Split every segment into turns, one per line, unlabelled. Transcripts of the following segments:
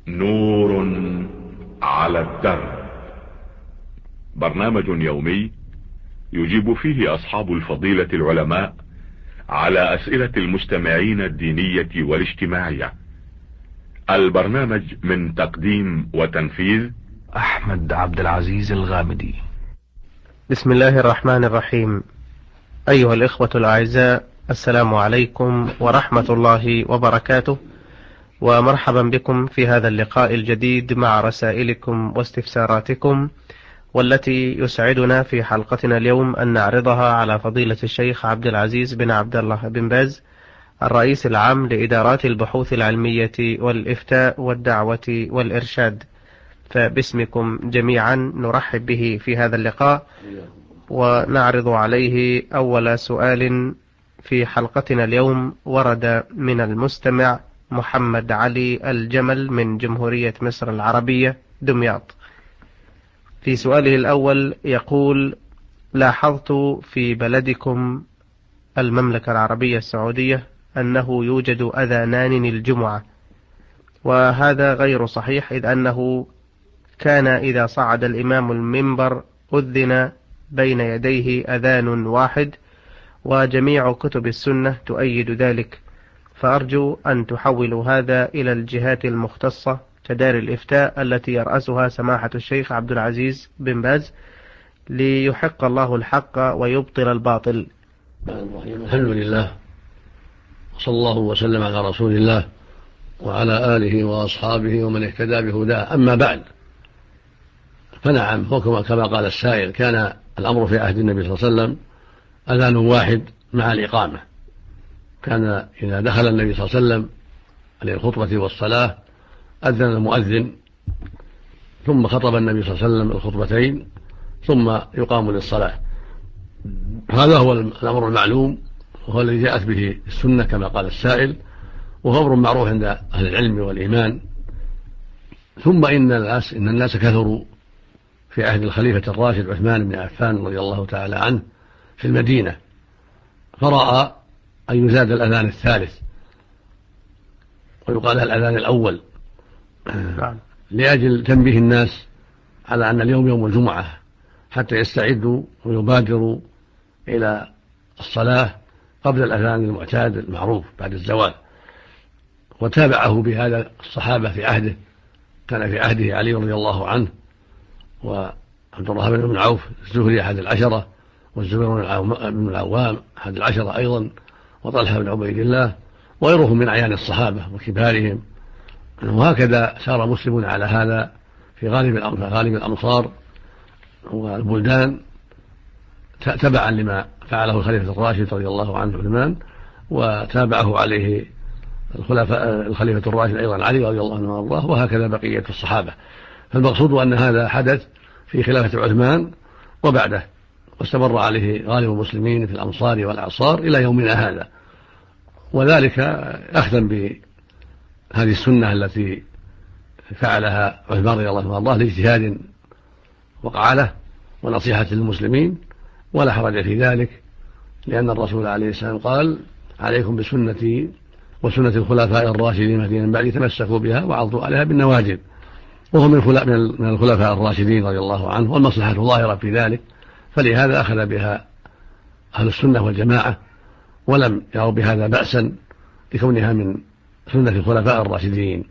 نور على الدرب. برنامج يومي يجيب فيه أصحاب الفضيلة العلماء على أسئلة المستمعين الدينية والاجتماعية. البرنامج من تقديم وتنفيذ
أحمد عبد العزيز الغامدي.
بسم الله الرحمن الرحيم. أيها الإخوة الأعزاء، السلام عليكم ورحمة الله وبركاته، ومرحبا بكم في هذا اللقاء الجديد مع رسائلكم واستفساراتكم، والتي يسعدنا في حلقتنا اليوم أن نعرضها على فضيلة الشيخ عبد العزيز بن عبد الله بن باز، الرئيس العام لإدارات البحوث العلمية والإفتاء والدعوة والإرشاد. فباسمكم جميعا نرحب به في هذا اللقاء، ونعرض عليه أول سؤال في حلقتنا اليوم. ورد من المستمع محمد علي الجمل من جمهورية مصر العربية دمياط. في سؤاله الأول يقول: لاحظت في بلدكم المملكة العربية السعودية أنه يوجد أذانان الجمعة، وهذا غير صحيح، إذ أنه كان إذا صعد الإمام المنبر أذن بين يديه أذان واحد، وجميع كتب السنة تؤيد ذلك. فأرجو أن تحولوا هذا إلى الجهات المختصة كدار الإفتاء التي يرأسها سماحة الشيخ عبد العزيز بن باز، ليحق الله الحق ويبطل الباطل.
الحمد لله، وصلى الله وسلم على رسول الله وعلى آله وأصحابه ومن اهتدى بهداه. أما بعد، فنعم، هو كما قال السائل، كان الأمر في عهد النبي صلى الله عليه وسلم أذان واحد مع الإقامة. كان إذا دخل النبي صلى الله عليه وسلم للخطبة والصلاة أذن المؤذن، ثم خطب النبي صلى الله عليه وسلم الخطبتين، ثم يقام للصلاة. هذا هو الأمر المعلوم، وهو الذي جاءت به السنة كما قال السائل، وهو أمر معروف عند أهل العلم والإيمان. ثم إن الناس كثروا في عهد الخليفة الراشد عثمان بن عفان رضي الله تعالى عنه في المدينة، فرأى أن يزاد الأذان الثالث ويقال الأذان الأول لأجل تنبيه الناس على أن اليوم يوم الجمعة، حتى يستعدوا ويبادروا إلى الصلاة قبل الأذان المعتاد المعروف بعد الزوال. وتابعه بهذا الصحابة في عهده، كان في عهده علي رضي الله عنه، وعبد الرحمن بن عوف الزهري أحد العشرة، والزبير بن العوام أحد العشرة أيضا، وطلحة بن عبيد الله، وغيرهم من أعيان الصحابة وكبارهم. وهكذا سار مسلمون على هذا في غالب الأمصار والبلدان، تبعا لما فعله الخليفة الراشد رضي الله عنه عثمان، وتابعه عليه الخليفة الراشد أيضا علي رضي الله عنه وارضاه، وهكذا بقية الصحابة. فالمقصود أن هذا حدث في خلافة عثمان وبعده، واستمر عليه غالب المسلمين في الأمصار والأعصار إلى يومنا هذا، وذلك أخذا بهذه السنة التي فعلها عثمان رضي الله عنه وارضاه لاجتهاد وقع له ونصيحة للمسلمين، ولا حرج في ذلك، لأن الرسول عليه السلام قال: عليكم بسنتي وسنة الخلفاء الراشدين المهديين من بعدي، تمسكوا بها وعضوا عليها بالنواجذ. وهو من الخلفاء الراشدين رضي الله عنه، والمصلحة ظاهرة في ذلك، فلهذا أخذ بها أهل السنة والجماعة، ولم يروا بهذا بأسا لكونها من سنة الخلفاء الراشدين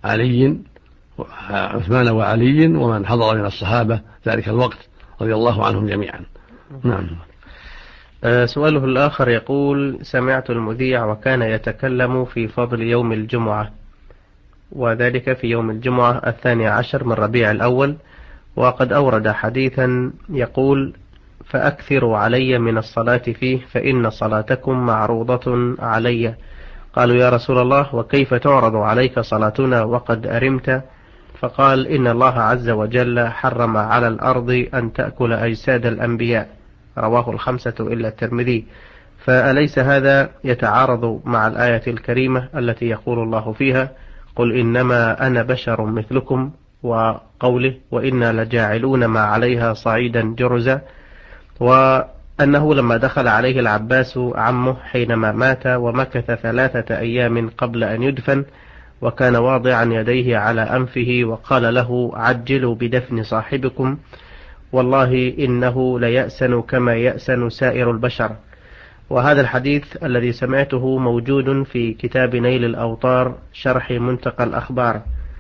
عثمان وعلي ومن حضر من الصحابة ذلك الوقت رضي الله عنهم جميعا. نعم.
سؤاله الآخر يقول: سمعت المذيع وكان يتكلم في فضل يوم الجمعة، وذلك في يوم الجمعة 12 من ربيع الأول، وقد أورد حديثا يقول: فأكثروا علي من الصلاة فيه، فإن صلاتكم معروضة علي. قالوا: يا رسول الله، وكيف تعرض عليك صلاتنا وقد أرمت؟ فقال: إن الله عز وجل حرم على الأرض أن تأكل أجساد الأنبياء. رواه الخمسة إلا الترمذي. فأليس هذا يتعارض مع الآية الكريمة التي يقول الله فيها: قل إنما أنا بشر مثلكم، وقوله: وإنا لجاعلون ما عليها صعيدا جرزا؟ وأنه لما دخل عليه العباس عمه حينما مات ومكث 3 أيام قبل أن يدفن، وكان واضعا يديه على أنفه وقال له: عجلوا بدفن صاحبكم، والله إنه ليأسن كما يأسن سائر البشر. وهذا الحديث الذي سمعته موجود في كتاب نيل الأوطار شرح منتقى الأخبار.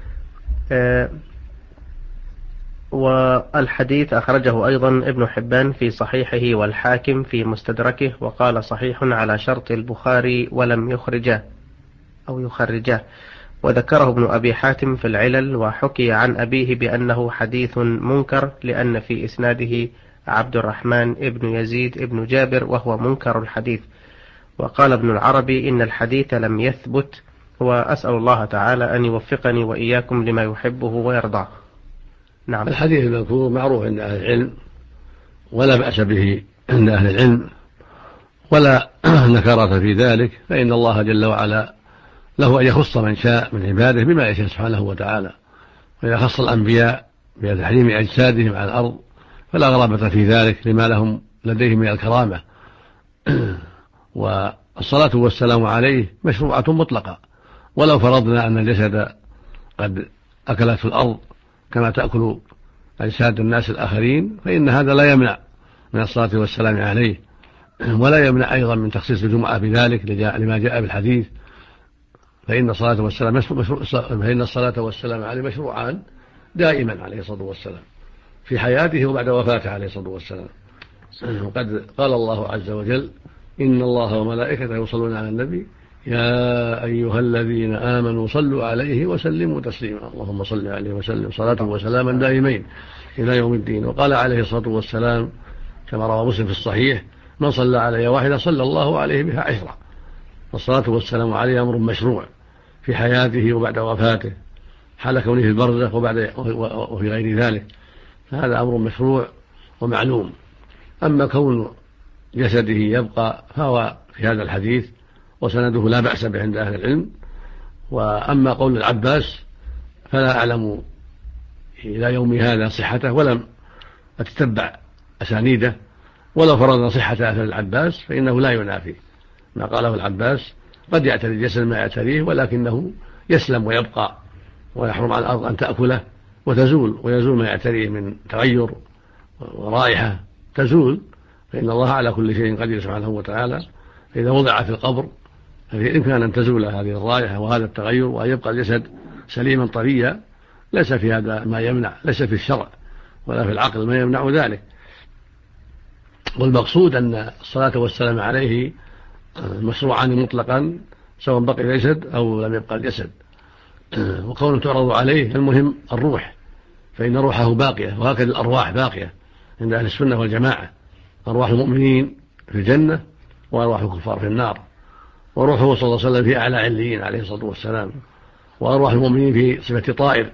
والحديث أخرجه أيضا ابن حبان في صحيحه والحاكم في مستدركه، وقال صحيح على شرط البخاري ولم يخرجه. وذكره ابن أبي حاتم في العلل، وحكي عن أبيه بأنه حديث منكر لأن في إسناده عبد الرحمن ابن يزيد ابن جابر وهو منكر الحديث. وقال ابن العربي إن الحديث لم يثبت، وأسأل الله تعالى أن يوفقني وإياكم لما يحبه ويرضاه. نعم.
الحديث المذكور معروف عند أهل العلم ولا بأس به عند أهل العلم ولا نكرة في ذلك، فإن الله جل وعلا له أن يخص من شاء من عباده بما يشاء سبحانه وتعالى. وإذا خص الأنبياء بتحريم أجسادهم على الأرض فلا غرابة في ذلك لما لهم لديهم من الكرامة. والصلاة والسلام عليه مشروعة مطلقة، ولو فرضنا أن الجسد قد أكلته الأرض كما تأكل أجساد الناس الآخرين فإن هذا لا يمنع من الصلاة والسلام عليه، ولا يمنع أيضا من تخصيص الجمعة بذلك لما جاء بالحديث. فإن الصلاة والسلام عليه مشروعان دائما عليه الصلاة والسلام في حياته وبعد وفاته عليه الصلاة والسلام. وقد قال الله عز وجل: إن الله وملائكته يصلون على النبي يا أيها الذين آمنوا صلوا عليه وسلموا تسليما. اللهم صل عليه وسلم صلاة وسلاما دائمين إلى يوم الدين. وقال عليه الصلاة والسلام كما روى مسلم في الصحيح: من صلى علي واحدة صلى الله عليه بها 10. والصلاة والسلام عليه أمر مشروع في حياته وبعد وفاته، حال كونه في البرزخ وفي غير ذلك، فهذا أمر مشروع ومعلوم. أما كون جسده يبقى فهو في هذا الحديث وسنده لا بأس به عند أهل العلم. وأما قول العباس فلا أعلم إلى يوم هذا صحته ولم أتتبع أسانيده، ولو فرضنا صحة أثر العباس فإنه لا ينافي ما قاله العباس. قد يعتري الجسد ما يعتريه ولكنه يسلم ويبقى، ويحرم على الأرض أن تأكله ويزول ما يعتريه من تغير ورائحة تزول، فإن الله على كل شيء قدير سبحانه وتعالى. فإذا وضع في القبر ففي إمكان أن تزول هذه الرائحة وهذا التغير وأن يبقى الجسد سليما طريا، ليس في هذا ما يمنع، ليس في الشرع ولا في العقل ما يمنع ذلك. والمقصود أن الصلاة والسلام عليه مشروعان مطلقا سواء بقي الجسد أو لم يبقى الجسد. وكونه تعرض عليه المهم الروح، فإن روحه باقية، وهكذا الأرواح باقية عند أهل السنة والجماعة. أرواح المؤمنين في الجنة وأرواح الكفار في النار، وروحه صلى الله عليه وسلم في أعلى عليين عليه الصلاة والسلام، وأرواح المؤمنين في صفة طائر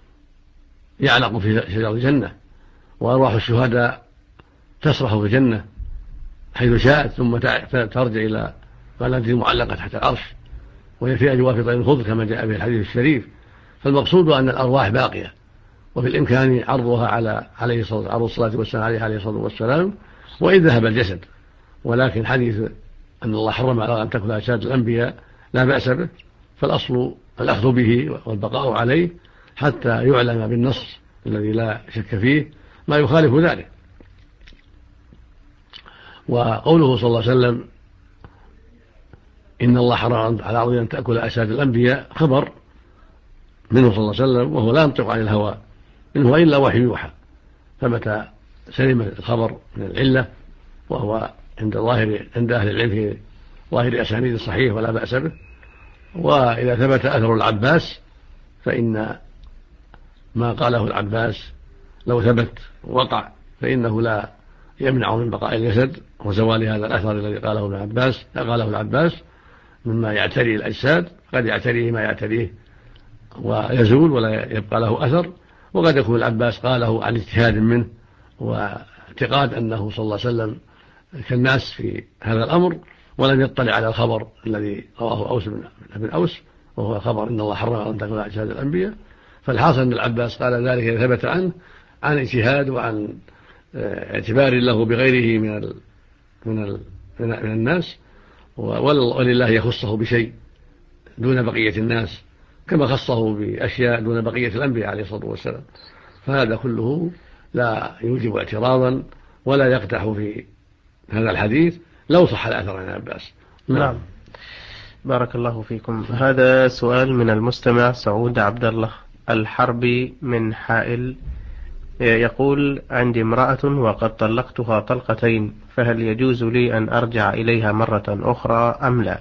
يعلق في شجر الجنة، وأرواح الشهداء تسرح في الجنة حيث شاءت ثم ترجع إلى قلادة معلقة تحت العرش، وهي في أجواف طير الخضر كما جاء في الحديث الشريف. فالمقصود أن الأرواح باقية، وفي الإمكان عرضها عليه عرض الصلاة والسلام عليه الصلاة والسلام وإن ذهب الجسد. ولكن حديث أن الله حرم على أن تأكل أجساد الأنبياء لا بأس به، فالأصل الأخذ به والبقاء عليه حتى يعلم بالنص الذي لا شك فيه ما يخالف ذلك. وقوله صلى الله عليه وسلم إن الله حرم على الأرض أن تأكل أجساد الأنبياء خبر منه صلى الله عليه وسلم، وهو لا ينطق عن الهوى إن هو إلا وحي يوحى، فمتى سلم الخبر من العلة وهو عند أهل العلم في ظاهر أسانيد الصحيح ولا بأس به. وإذا ثبت أثر العباس فإن ما قاله العباس لو ثبت وقع فإنه لا يمنع من بقاء الجسد وزوال هذا الأثر الذي قاله العباس مما يعتري الأجساد. قد يعتريه ما يعتريه ويزول ولا يبقى له أثر، وقد يكون العباس قاله عن اجتهاد منه واعتقاد أنه صلى الله عليه وسلم كالناس في هذا الأمر ولم يطلع على الخبر الذي رواه أوس بن أوس، وهو خبر إن الله حرم أن تأكل أجساد الأنبياء. فالحاصل أن العباس قال ذلك إذا ثبت عنه عن اجتهاد وعن اعتبار له بغيره من الناس، ولله يخصه بشيء دون بقية الناس، كما خصه بأشياء دون بقية الأنبياء عليه الصلاة والسلام. فهذا كله لا يوجب اعتراضا ولا يقدح في هذا الحديث لو صح الأثر عن عباس.
نعم. بارك الله فيكم. هذا سؤال من المستمع سعود عبد الله الحربي من حائل، يقول: عندي امرأة وقد طلقتها طلقتين، فهل يجوز لي أن أرجع إليها مرة أخرى أم لا؟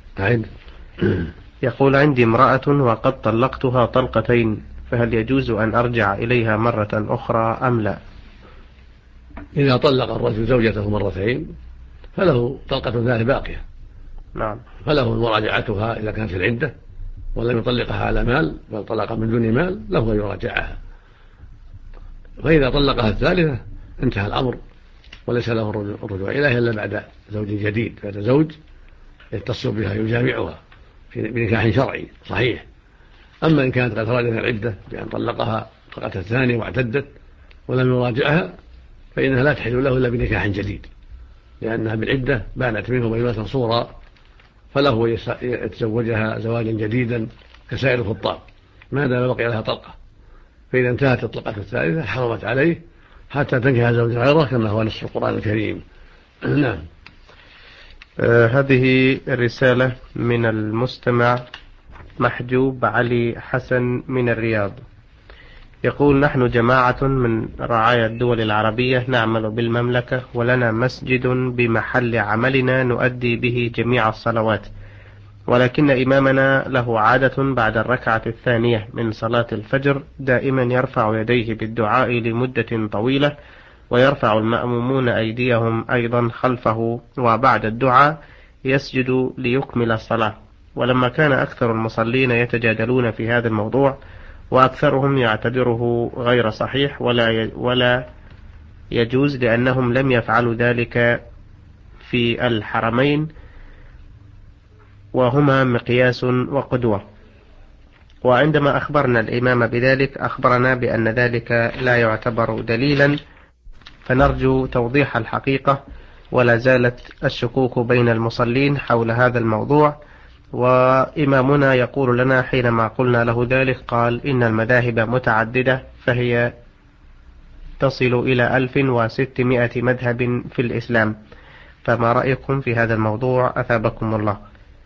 يقول: عندي امرأة وقد طلقتها طلقتين، فهل يجوز أن أرجع إليها مرة أخرى أم لا؟
إذا طلق الرجل زوجته مرتين فله طلقة ثانية باقية.
نعم.
فله مراجعتها إذا كانت في العدة ولم يطلقها على مال بل طلقها من دون مال له أن يراجعها. فإذا طلقها الثالثة انتهى الأمر وليس له الرجوع إليها إلا بعد زوج جديد، بعد زوج يتصل بها يجامعها بنكاح شرعي صحيح. أما إن كانت قد خرجت العدة بأن طلقها طلقة الثانية واعتدت ولم يراجعها فإنها لا تحل له إلا بنكاح جديد، لأنها بالعدة بانت منه بينة صورا، فله يتزوجها زواجا جديدا كسائر الخطاب ما دام بقي لها طلقة. فإذا انتهت الطلقة الثالثة حرمت عليه حتى تنكح زوجا غيره كما هو نص القرآن الكريم. نعم.
هذه الرسالة من المستمع محجوب علي حسن من الرياض، يقول: نحن جماعة من رعايا الدول العربية نعمل بالمملكة، ولنا مسجد بمحل عملنا نؤدي به جميع الصلوات، ولكن إمامنا له عادة بعد الركعة الثانية من صلاة الفجر دائما يرفع يديه بالدعاء لمدة طويلة، ويرفع المأمومون أيديهم أيضا خلفه، وبعد الدعاء يسجد ليكمل الصلاة. ولما كان أكثر المصلين يتجادلون في هذا الموضوع وأكثرهم يعتبره غير صحيح ولا يجوز لأنهم لم يفعلوا ذلك في الحرمين وهما مقياس وقدوة، وعندما أخبرنا الإمام بذلك أخبرنا بأن ذلك لا يعتبر دليلا، فنرجو توضيح الحقيقة. ولا زالت الشكوك بين المصلين حول هذا الموضوع، وإمامنا يقول لنا حينما قلنا له ذلك قال: إن المذاهب متعددة فهي تصل إلى 1600 مذهب في الإسلام، فما رأيكم في هذا الموضوع أثابكم الله؟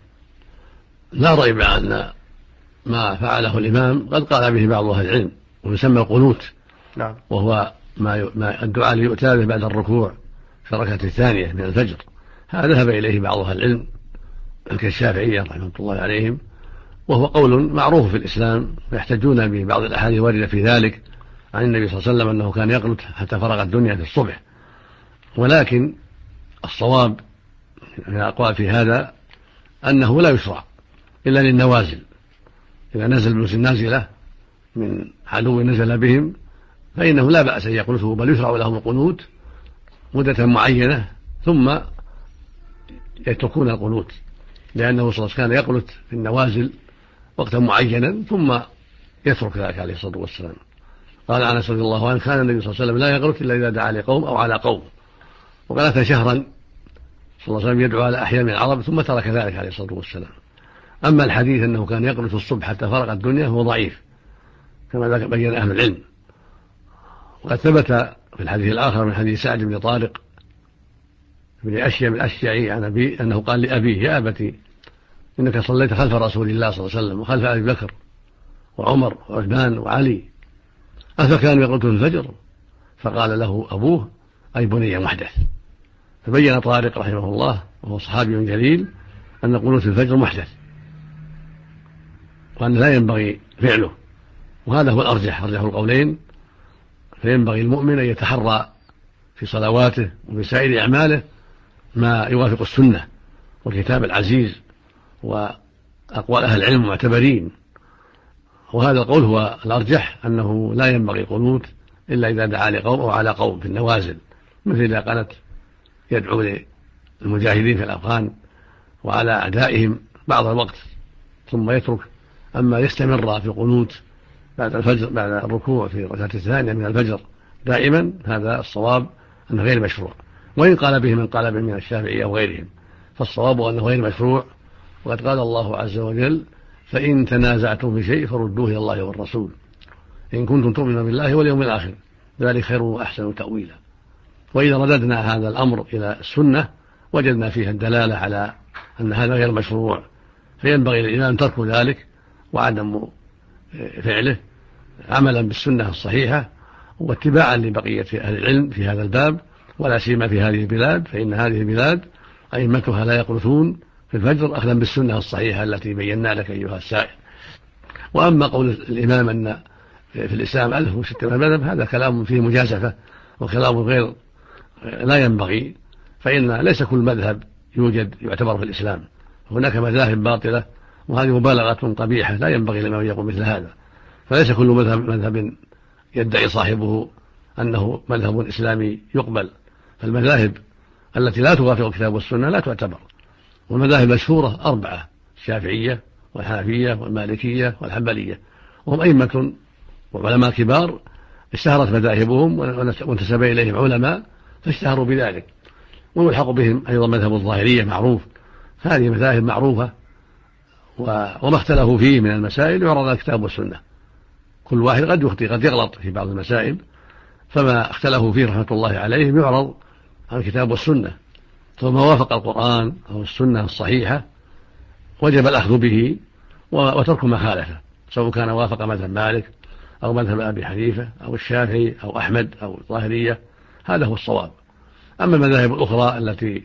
لا ريب أن ما فعله الإمام قد قال به بعض أهل العلم ويسمى القنوت.
نعم.
وهو ما الدعاء ليؤتى به بعد الركوع في الركعة الثانية من الفجر. هذا ذهب إليه بعض أهل العلم كالشافعية رحمة الله عليهم، وهو قول معروف في الإسلام ويحتجون ببعض الأحاديث واردة في ذلك عن النبي صلى الله عليه وسلم أنه كان يقنت حتى فرغ الدنيا في الصبح. ولكن الصواب من الأقوال في هذا أنه لا يشرع إلا للنوازل. إذا نزل المسلم نازلة من عدو نزل بهم فإنه لا بأس أن يقنته، بل يشرع لهم القنوت مدة معينة ثم يتركون القنوت، لأنه صلى الله عليه وسلم كان يقنت في النوازل وقتا معينا ثم يترك ذلك عليه الصلاة والسلام. قال أنس رضي الله عنه: كان النبي صلى الله عليه وسلم لا يقنت إلا إذا دعا لقوم أو على قوم، وقال شهرا صلى الله عليه وسلم يدعو على أحياء من العرب ثم ترك ذلك عليه الصلاة والسلام. أما الحديث أنه كان يقنت الصبح حتى فرغ الدنيا هو ضعيف كما بين أهل العلم. وقد ثبت في الحديث الآخر من حديث سعد بن طارق بن أشيم الأشجعي عن أبي أنه قال لأبيه: يا أبتي إنك صليت خلف رسول الله صلى الله عليه وسلم وخلف أبي بكر وعمر وعثمان وعلي، أفكانوا يقنتون الفجر؟ فقال له أبوه: أي بني محدث. فبين طارق رحمه الله وهو صحابي جليل أن قنوت الفجر محدث وأن لا ينبغي فعله، وهذا هو الأرجح القولين. فينبغي المؤمن أن يتحرى في صلواته وفي سائر أعماله ما يوافق السنة والكتاب العزيز وأقوال أهل العلم المعتبرين. وهذا القول هو الأرجح، أنه لا ينبغي القنوت إلا إذا دعا لقوم أو على قوم في النوازل، مثل إذا قنت يدعو للمجاهدين في الأفغان وعلى أعدائهم بعض الوقت ثم يترك. أما يستمر في القنوت بعد الفجر بعد الركوع في الركعة الثانية من الفجر دائما، هذا الصواب أنه غير مشروع. وإن قال به من قال به من الشافعية أو غيرهم فالصواب أنه غير مشروع. وقد قال الله عز وجل: فإن تنازعتم في شيء فردوه إلى الله والرسول إن كنتم تؤمنون بالله واليوم الآخر ذلك خير وأحسن تأويلا. وإذا رددنا هذا الأمر إلى السنة وجدنا فيها الدلالة على أن هذا غير مشروع، فينبغي للإمام ترك ذلك وعدم فعله عملا بالسنة الصحيحة واتباعا لبقية أهل العلم في هذا الباب، ولا سيما في هذه البلاد، فإن هذه البلاد أئمتها لا يقنطون في الفجر أخذا بالسنة الصحيحة التي بينا لك أيها السائل. وأما قول الإمام أن في الإسلام 1600 مذهب هذا كلام فيه مجازفة وكلام غير لا ينبغي، فإن ليس كل مذهب يوجد يعتبر في الإسلام، هناك مذاهب باطلة وهذه مبالغة قبيحة لا ينبغي لمن يقول مثل هذا. فليس كل مذهب يدعي صاحبه أنه مذهب إسلامي يقبل، فالمذاهب التي لا توافق الكتاب والسنة لا تعتبر. والمذاهب المشهورة 4، الشافعية والحنفية والمالكية والحنبلية، وهم أئمة وعلماء كبار اشتهرت مذاهبهم وانتسب إليهم علماء فاشتهروا بذلك. ويلحق بهم أيضا مذهب الظاهرية معروف. هذه مذاهب معروفة وما اختلفوا فيه من المسائل يعرض على الكتاب والسنة. كل واحد قد يخطئ قد يغلط في بعض المسائل، فما اختلفوا فيه رحمة الله عليهم يعرض على الكتاب والسنة، فما وافق القرآن أو السنة الصحيحة وجب الأخذ به وترك ما خالفه، سواء كان وافق مذهب مالك أو مذهب أبي حنيفة أو الشافعي أو أحمد أو الظاهرية، هذا هو الصواب. أما المذاهب الأخرى التي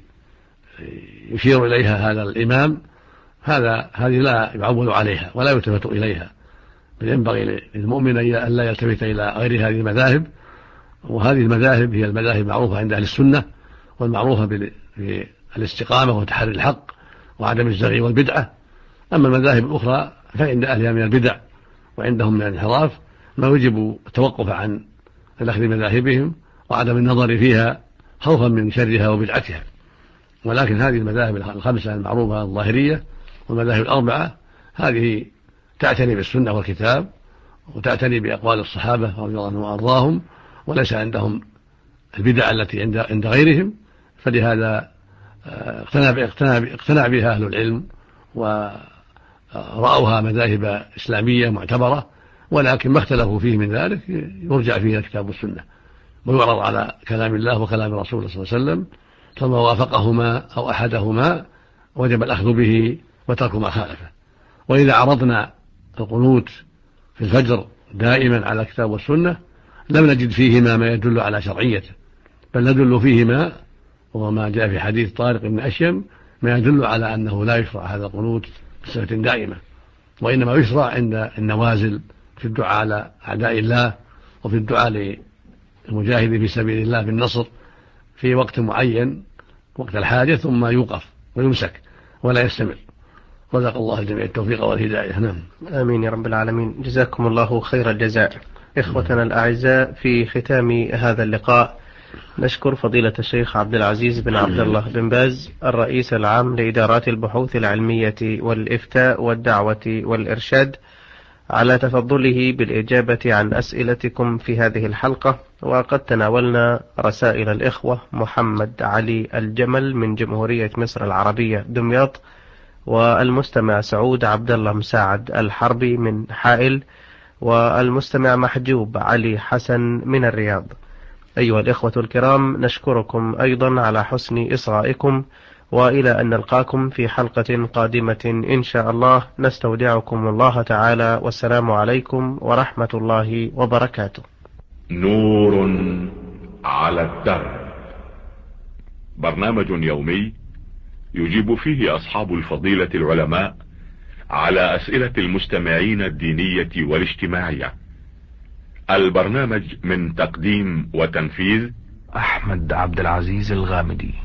يشير إليها هذا الإمام هذه لا يعول عليها ولا يلتفت إليها، بل ينبغي للمؤمن أن لا يلتفت إلى غير هذه المذاهب. وهذه المذاهب هي المذاهب المعروفة عند أهل السنة والمعروفة بالاستقامة وتحري الحق وعدم الزغي والبدعة. أما المذاهب الأخرى فعند أهلها من البدع وعندهم من الانحراف ما يجب التوقف عن الأخذ بمذاهبهم وعدم النظر فيها خوفا من شرها وبدعتها. ولكن هذه المذاهب الخمسة المعروفة الظاهرية والمذاهب ال4 هذه تعتني بالسنة والكتاب وتعتني بأقوال الصحابة رضي الله عنهم وأرضاهم، وليس عندهم البدع التي عند غيرهم، فلهذا اقتنع بها أهل العلم ورأوها مذاهب إسلامية معتبرة. ولكن ما اختلفوا فيه من ذلك يرجع فيه الكتاب والسنة ويعرض على كلام الله وكلام رسوله صلى الله عليه وسلم، فما وافقهما أو أحدهما وجب الأخذ به وترك ما خالفه. وإذا عرضنا القنوت في الفجر دائما على الكتاب والسنة لم نجد فيهما ما يدل على شرعيته، بل ندل فيهما وما جاء في حديث طارق بن أشيم ما يدل على أنه لا يشرع هذا القنوت بصفة دائمة، وإنما يشرع عند النوازل في الدعاء على أعداء الله وفي الدعاء للمجاهد في سبيل الله بالنصر في وقت معين وقت الحاجة، ثم يوقف ويمسك ولا يستمر. رزق الله الجميع التوفيق والهداية. نعم.
آمين يا رب العالمين. جزاكم الله خير الجزاء. إخوتنا الأعزاء، في ختام هذا اللقاء نشكر فضيلة الشيخ عبد العزيز بن عبد الله بن باز الرئيس العام لإدارات البحوث العلمية والإفتاء والدعوة والإرشاد على تفضله بالإجابة عن أسئلتكم في هذه الحلقة. وقد تناولنا رسائل الإخوة محمد علي الجمل من جمهورية مصر العربية دمياط، والمستمع سعود عبد الله مساعد الحربي من حائل، والمستمع محجوب علي حسن من الرياض. أيها الإخوة الكرام، نشكركم أيضا على حسن إصغائكم، وإلى أن نلقاكم في حلقة قادمة إن شاء الله، نستودعكم الله تعالى، والسلام عليكم ورحمة الله وبركاته.
نور على الدرب، برنامج يومي يجيب فيه أصحاب الفضيلة العلماء على أسئلة المستمعين الدينية والاجتماعية. البرنامج من تقديم وتنفيذ
أحمد عبد العزيز الغامدي.